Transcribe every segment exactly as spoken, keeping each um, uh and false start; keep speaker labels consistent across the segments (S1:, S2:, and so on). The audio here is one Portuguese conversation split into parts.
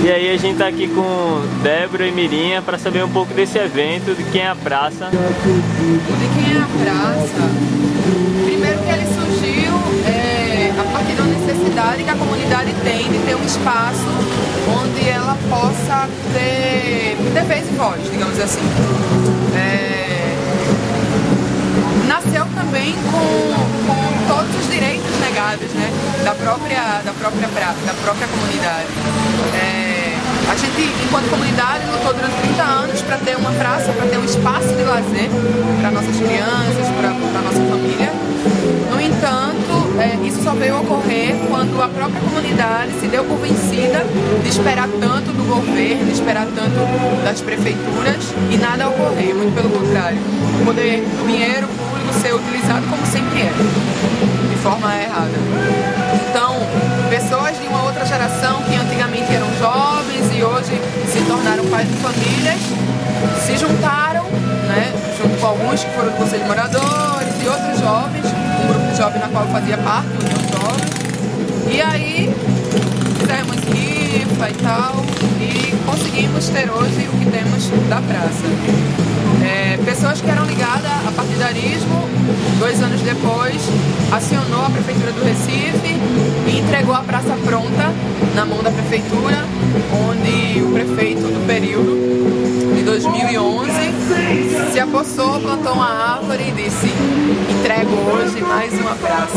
S1: E aí a gente tá aqui com Débora e Mirinha para saber um pouco desse evento, de quem é a praça.
S2: De quem é a praça? Primeiro que ele surgiu é, a partir da necessidade que a comunidade tem de ter um espaço onde ela possa ter, ter vez e voz, digamos assim. É, nasceu também com, com todos os direitos negados, né, da própria, da própria praça, da própria comunidade. É, a gente, enquanto comunidade, lutou durante trinta anos para ter uma praça, para ter um espaço de lazer para nossas crianças, para a nossa família. No entanto, é, isso só veio ocorrer quando a própria comunidade se deu por vencida de esperar tanto do governo, de esperar tanto das prefeituras e nada ocorrer, muito pelo contrário. O poder, o dinheiro público ser utilizado como sempre é, de forma errada. Então, pessoas de uma outra geração que antigamente eram jovens e hoje se tornaram pais de famílias, se juntaram, né, junto com alguns que foram do Conselho de Moradores e outros jovens, um grupo de jovens na qual eu fazia parte, União Jovem, e aí fizemos rifa e tal, e conseguimos ter hoje o que temos da praça. É, pessoas que eram ligadas a partidarismo, dois anos depois, acionou a Prefeitura do Recife e entregou a praça pronta na mão da Prefeitura, onde o prefeito do período, de dois mil e onze, se apossou, plantou uma árvore e disse: entrego hoje mais uma praça.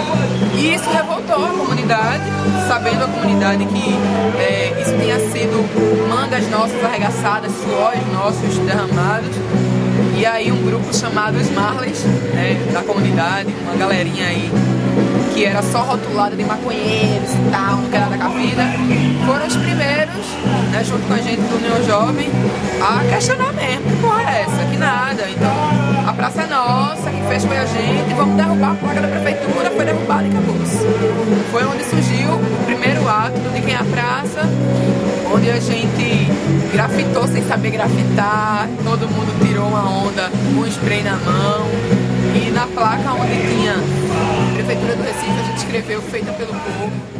S2: E isso revoltou a comunidade, sabendo a comunidade que é, isso tinha sido mangas nossas arregaçadas, suores nossos derramados. E aí um grupo chamado os Marleys, né, da comunidade, uma galerinha aí que era só rotulada de maconheiros e tal, no Canadá da Vida, foram os primeiros, né, junto com a gente do União Jovem, a questionar mesmo, que porra é essa? Que nada. Então, a praça é nossa, quem fez foi a gente, vamos derrubar a placa da prefeitura, foi derrubada e acabou-se. Foi onde surgiu o primeiro ato de Quem é a Praça, onde a gente grafitou sem saber grafitar, todo mundo tirou uma onda com spray na mão, e na placa onde tinha Prefeitura do Recife a gente escreveu Feita pelo Povo.